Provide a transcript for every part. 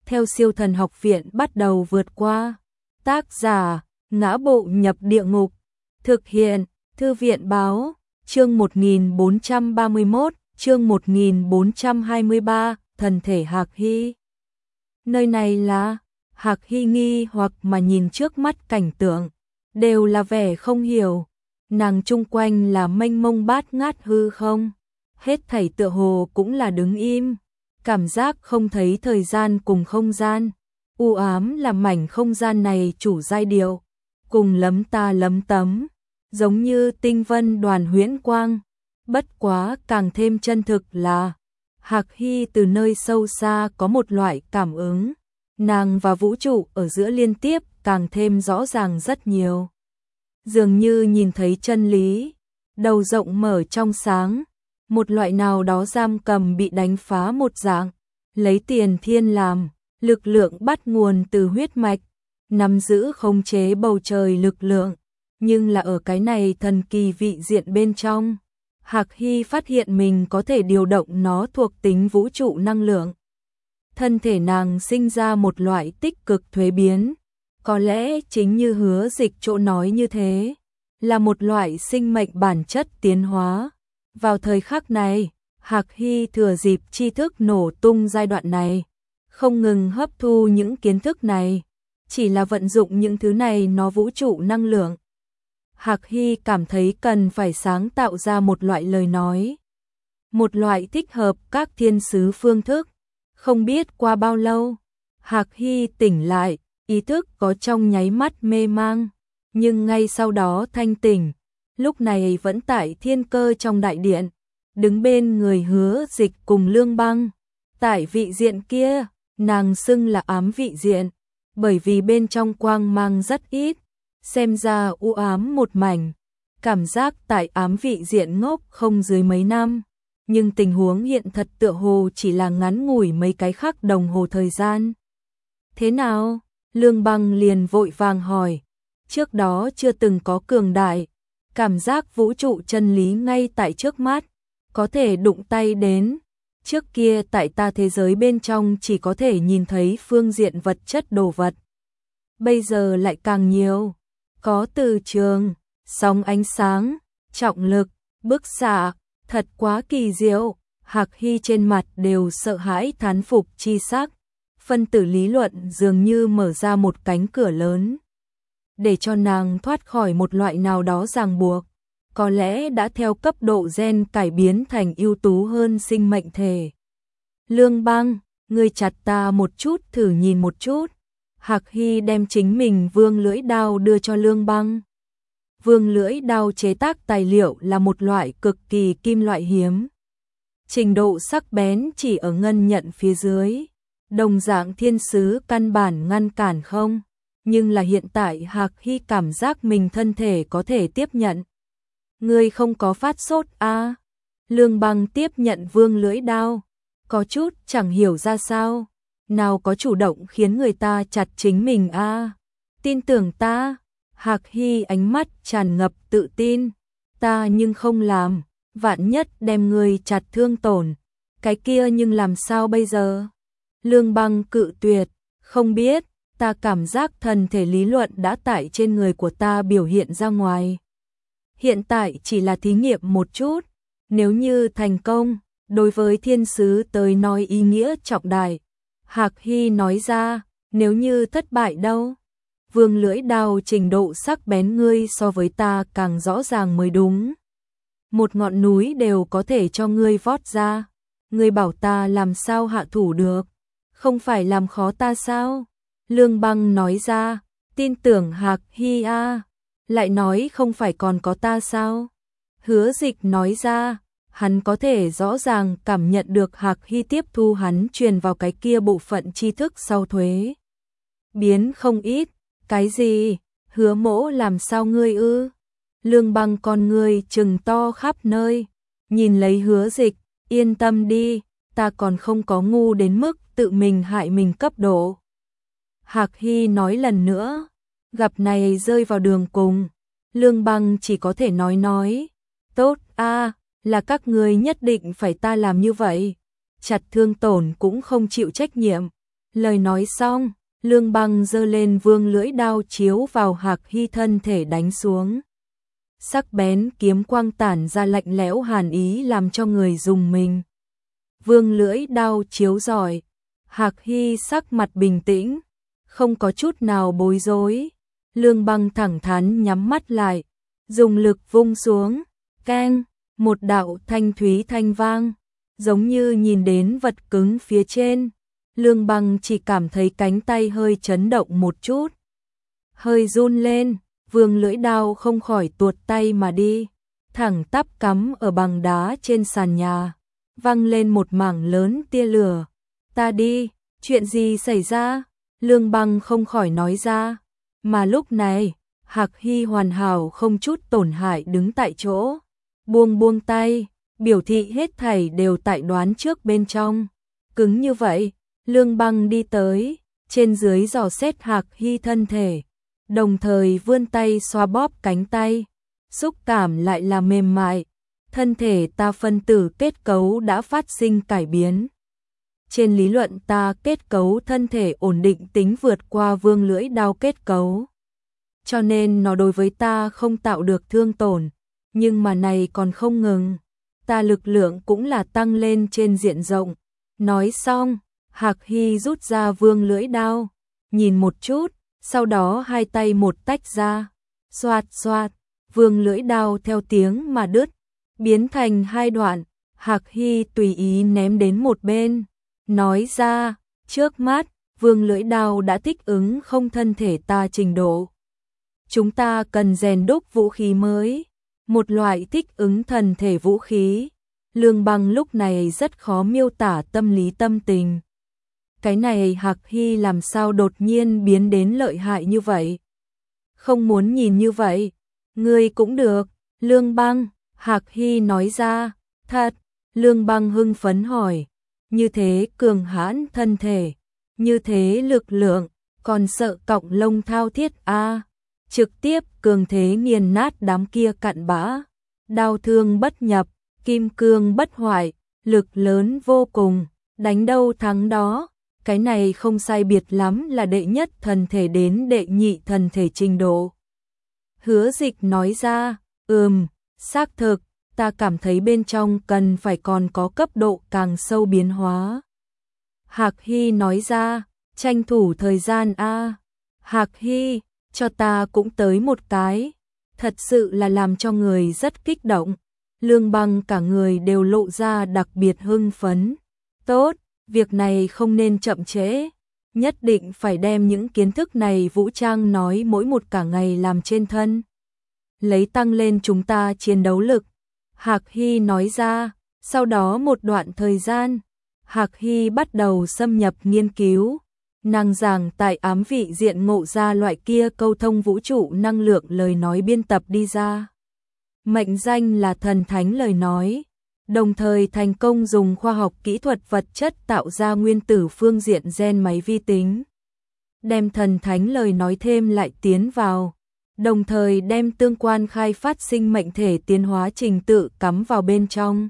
theo Siêu Thần Học Viện bắt đầu vượt qua. Tác giả: Ngã Bộ Nhập Địa Ngục. Thực hiện: Thư viện báo. Chương 1431, chương 1423, Thần thể Hạc Hy. Nơi này là? Hạc Hy nghi hoặc mà nhìn trước mắt cảnh tượng, đều là vẻ không hiểu. Nàng chung quanh là mênh mông bát ngát hư không, hết thảy tựa hồ cũng là đứng im, cảm giác không thấy thời gian cùng không gian. U ám là mảnh không gian này chủ giai điệu, cùng lấm ta lấm tấm, giống như tinh vân đoàn huyễn quang. Bất quá càng thêm chân thực là Hạc Hy từ nơi sâu xa có một loại cảm ứng, nàng và vũ trụ ở giữa liên tiếp càng thêm rõ ràng rất nhiều. Dường như nhìn thấy chân lý, đầu rộng mở trong sáng, một loại nào đó giam cầm bị đánh phá một dạng, lấy tiền thiên làm, lực lượng bắt nguồn từ huyết mạch, nắm giữ khống chế bầu trời lực lượng, nhưng là ở cái này thần kỳ vị diện bên trong, Hạc Hy phát hiện mình có thể điều động nó thuộc tính vũ trụ năng lượng. Thân thể nàng sinh ra một loại tích cực thuế biến, có lẽ chính như Hứa Dịch chỗ nói như thế, là một loại sinh mệnh bản chất tiến hóa. Vào thời khắc này, Hạc Hy thừa dịp tri thức nổ tung giai đoạn này, không ngừng hấp thu những kiến thức này, chỉ là vận dụng những thứ này nó vũ trụ năng lượng. Hạc Hy cảm thấy cần phải sáng tạo ra một loại lời nói, một loại thích hợp các thiên sứ phương thức. Không biết qua bao lâu, Hạc Hy tỉnh lại, ý thức có trong nháy mắt mê mang, nhưng ngay sau đó thanh tỉnh, lúc này vẫn tại thiên cơ trong đại điện, đứng bên người Hứa Dịch cùng Lương Băng. Tại vị diện kia, nàng xưng là ám vị diện, bởi vì bên trong quang mang rất ít, xem ra u ám một mảnh, cảm giác tại ám vị diện ngốc không dưới mấy năm, nhưng tình huống hiện thật tựa hồ chỉ là ngắn ngủi mấy cái khắc đồng hồ thời gian. Thế nào? Lương Băng liền vội vàng hỏi, trước đó chưa từng có cường đại, cảm giác vũ trụ chân lý ngay tại trước mắt, có thể đụng tay đến. Trước kia tại ta thế giới bên trong chỉ có thể nhìn thấy phương diện vật chất đồ vật. Bây giờ lại càng nhiều, có từ trường, sóng ánh sáng, trọng lực, bức xạ, thật quá kỳ diệu. Hạc Hy trên mặt đều sợ hãi thán phục chi sắc. Phân tử lý luận dường như mở ra một cánh cửa lớn, để cho nàng thoát khỏi một loại nào đó ràng buộc, có lẽ đã theo cấp độ gen cải biến thành ưu tú hơn sinh mệnh thể. Lương Băng, ngươi chặt ta một chút thử nhìn một chút. Hạc Hy đem chính mình vương lưỡi đao đưa cho Lương Băng. Vương lưỡi đao chế tác tài liệu là một loại cực kỳ kim loại hiếm, trình độ sắc bén chỉ ở ngân nhận phía dưới, đồng dạng thiên sứ căn bản ngăn cản không, nhưng là hiện tại Hạc Hy cảm giác mình thân thể có thể tiếp nhận. Ngươi không có phát sốt à? Lương Băng tiếp nhận vương lưỡi đao, có chút chẳng hiểu ra sao, nào có chủ động khiến người ta chặt chính mình à? Tin tưởng ta. Hạc Hy ánh mắt tràn ngập tự tin, ta nhưng không làm, vạn nhất đem ngươi chặt thương tổn, cái kia nhưng làm sao bây giờ? Lương Băng cự tuyệt, không biết, ta cảm giác thần thể lý luận đã tại trên người của ta biểu hiện ra ngoài. Hiện tại chỉ là thí nghiệm một chút, nếu như thành công, đối với thiên sứ tới nói ý nghĩa trọng đại. Hạc Hy nói ra, nếu như thất bại đâu? Vương lưỡi đao trình độ sắc bén ngươi so với ta càng rõ ràng mới đúng. Một ngọn núi đều có thể cho ngươi vót ra, ngươi bảo ta làm sao hạ thủ được? Không phải làm khó ta sao? Lương Băng nói ra, tin tưởng Hạc Hy a. Lại nói không phải còn có ta sao? Hứa Dịch nói ra, hắn có thể rõ ràng cảm nhận được Hạc Hy tiếp thu hắn truyền vào cái kia bộ phận tri thức sau thuế biến không ít. Cái gì? Hứa mỗ làm sao ngươi ư? Lương Băng con ngươi trừng to khắp nơi, nhìn lấy Hứa Dịch, yên tâm đi, ta còn không có ngu đến mức tự mình hại mình cấp độ. Hạc Hy nói lần nữa, gặp này rơi vào đường cùng, Lương Băng chỉ có thể nói, tốt a, là các ngươi nhất định phải ta làm như vậy, chặt thương tổn cũng không chịu trách nhiệm. Lời nói xong, Lương Băng giơ lên vương lưỡi đao chiếu vào Hạc Hy thân thể đánh xuống. Sắc bén kiếm quang tản ra lạnh lẽo hàn ý làm cho người rùng mình. Vương lưỡi đao chiếu rọi, Hạc Hy sắc mặt bình tĩnh, không có chút nào bối rối. Lương Băng thẳng thắn nhắm mắt lại, dùng lực vung xuống, keng, một đạo thanh thúy thanh vang, giống như nhìn đến vật cứng phía trên. Lương Băng chỉ cảm thấy cánh tay hơi chấn động một chút, hơi run lên, vương lưỡi đao không khỏi tuột tay mà đi, thẳng tắp cắm ở bằng đá trên sàn nhà, văng lên một mảng lớn tia lửa. Ta đi, chuyện gì xảy ra? Lương Băng không khỏi nói ra, mà lúc này, Hạc Hy hoàn hảo không chút tổn hại đứng tại chỗ, buông tay, biểu thị hết thảy đều tại đoán trước bên trong. Cứng như vậy, Lương Băng đi tới, trên dưới dò xét Hạc Hy thân thể, đồng thời vươn tay xoa bóp cánh tay, xúc cảm lại là mềm mại, thân thể ta phân tử kết cấu đã phát sinh cải biến. Trên lý luận ta kết cấu thân thể ổn định tính vượt qua vương lưỡi đao kết cấu, cho nên nó đối với ta không tạo được thương tổn, nhưng mà này còn không ngừng, ta lực lượng cũng là tăng lên trên diện rộng. Nói xong, Hạc Hy rút ra vương lưỡi đao, nhìn một chút, sau đó hai tay một tách ra, xoạt xoạt, vương lưỡi đao theo tiếng mà đứt, biến thành hai đoạn. Hạc Hy tùy ý ném đến một bên, nói ra, trước mắt, vương lưỡi đao đã thích ứng không thân thể ta trình độ. Chúng ta cần rèn đúc vũ khí mới, một loại thích ứng thần thể vũ khí. Lương Băng lúc này rất khó miêu tả tâm lý tâm tình. Cái này Hạc Hy làm sao đột nhiên biến đến lợi hại như vậy? Không muốn nhìn như vậy, ngươi cũng được. Lương Băng, Hạc Hy nói ra, thật. Lương Băng hưng phấn hỏi, như thế cường hãn thân thể, như thế lực lượng, còn sợ cọng lông thao thiết a? Trực tiếp cường thế nghiền nát đám kia cặn bã, đao thương bất nhập, kim cương bất hoại, lực lớn vô cùng, đánh đâu thắng đó. Cái này không sai biệt lắm là đệ nhất thần thể đến đệ nhị thần thể trình độ. Hứa Dịch nói ra, xác thực, ta cảm thấy bên trong cần phải còn có cấp độ càng sâu biến hóa. Hạc Hy nói ra, tranh thủ thời gian a. Hạc Hy, cho ta cũng tới một cái, thật sự là làm cho người rất kích động. Lương Băng cả người đều lộ ra đặc biệt hưng phấn. Tốt, việc này không nên chậm trễ, nhất định phải đem những kiến thức này vũ trang nói mỗi một cả ngày làm trên thân, lấy tăng lên chúng ta chiến đấu lực. Hạc Hy nói ra, sau đó một đoạn thời gian, Hạc Hy bắt đầu xâm nhập nghiên cứu, nàng giảng tại ám vị diện ngộ ra loại kia câu thông vũ trụ năng lượng lời nói biên tập đi ra. Mệnh danh là thần thánh lời nói, đồng thời thành công dùng khoa học kỹ thuật vật chất tạo ra nguyên tử phương diện gen máy vi tính. Đem thần thánh lời nói thêm lại tiến vào, đồng thời đem tương quan khai phát sinh mệnh thể tiến hóa trình tự cắm vào bên trong.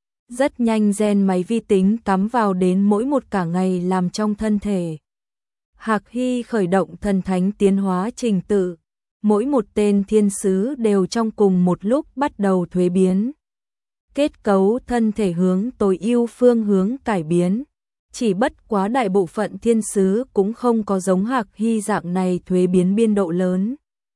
Rất nhanh gen máy vi tính cắm vào đến mỗi một cả ngày làm trong thân thể. Hạc Hy khởi động thần thánh tiến hóa trình tự, mỗi một tên thiên sứ đều trong cùng một lúc bắt đầu thuế biến. Kết cấu thân thể hướng tối ưu phương hướng cải biến, chỉ bất quá đại bộ phận thiên sứ cũng không có giống Hạc Hy dạng này thuế biến biên độ lớn.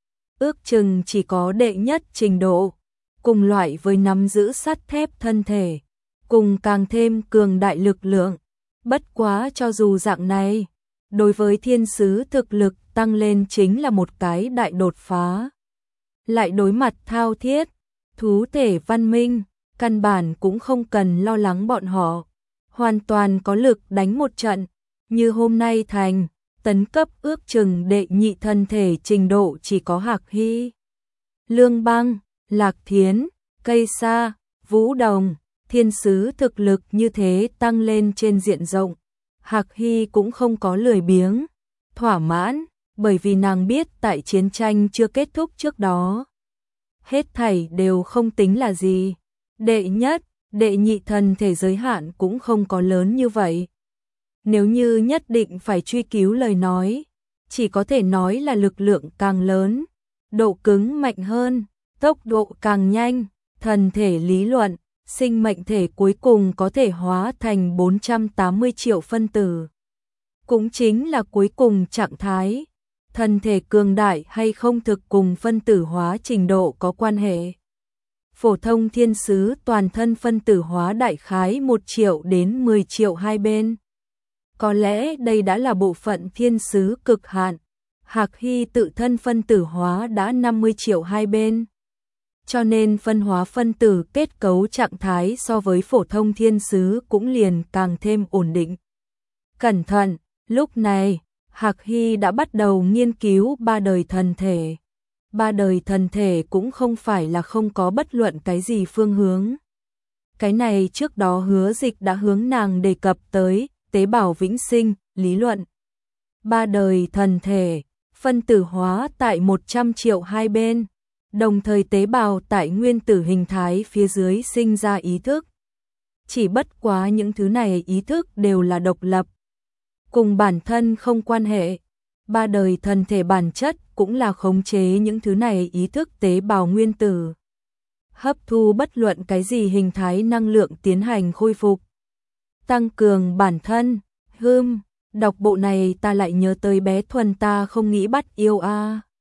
Ước chừng chỉ có đệ nhất trình độ, cùng loại với nắm giữ sắt thép thân thể, cùng càng thêm cường đại lực lượng. Bất quá cho dù dạng này, đối với thiên sứ thực lực tăng lên chính là một cái đại đột phá. Lại đối mặt thao thiết, thú thể văn minh, căn bản cũng không cần lo lắng bọn họ, hoàn toàn có lực đánh một trận, như hôm nay thành, tấn cấp ước chừng đệ nhị thân thể trình độ chỉ có Hạc Hy. Lương Băng, Lạc Thiến, Cây Sa, Vũ Đồng, thiên sứ thực lực như thế tăng lên trên diện rộng. Hạc Hy cũng không có lười biếng, thỏa mãn, bởi vì nàng biết tại chiến tranh chưa kết thúc trước đó, hết thảy đều không tính là gì. Đệ nhất, đệ nhị thần thể giới hạn cũng không có lớn như vậy. Nếu như nhất định phải truy cứu lời nói, chỉ có thể nói là lực lượng càng lớn, độ cứng mạnh hơn, tốc độ càng nhanh, thần thể lý luận, sinh mệnh thể cuối cùng có thể hóa thành 480 triệu phân tử. Cũng chính là cuối cùng trạng thái, thân thể cường đại hay không thực cùng phân tử hóa trình độ có quan hệ. Phổ thông thiên sứ toàn thân phân tử hóa đại khái 1 triệu đến 10 triệu hai bên. Có lẽ đây đã là bộ phận thiên sứ cực hạn. Hạc Hy tự thân phân tử hóa đã 50 triệu hai bên. Cho nên phân hóa phân tử kết cấu trạng thái so với phổ thông thiên sứ cũng liền càng thêm ổn định. Cẩn thận, lúc này, Hạc Hy đã bắt đầu nghiên cứu 3 đời thần thể. 3 đời thần thể cũng không phải là không có bất luận cái gì phương hướng. Cái này trước đó Hứa Dịch đã hướng nàng đề cập tới tế bào vĩnh sinh, lý luận. 3 đời thần thể, phân tử hóa tại 100 triệu hai bên, đồng thời tế bào tại nguyên tử hình thái phía dưới sinh ra ý thức. Chỉ bất quá những thứ này ý thức đều là độc lập, cùng bản thân không quan hệ. 3 đời thần thể bản chất cũng là khống chế những thứ này ý thức tế bào nguyên tử, hấp thu bất luận cái gì hình thái năng lượng tiến hành khôi phục, tăng cường bản thân. Đọc bộ này ta lại nhớ tới bé Thuần ta không nghĩ bắt yêu a.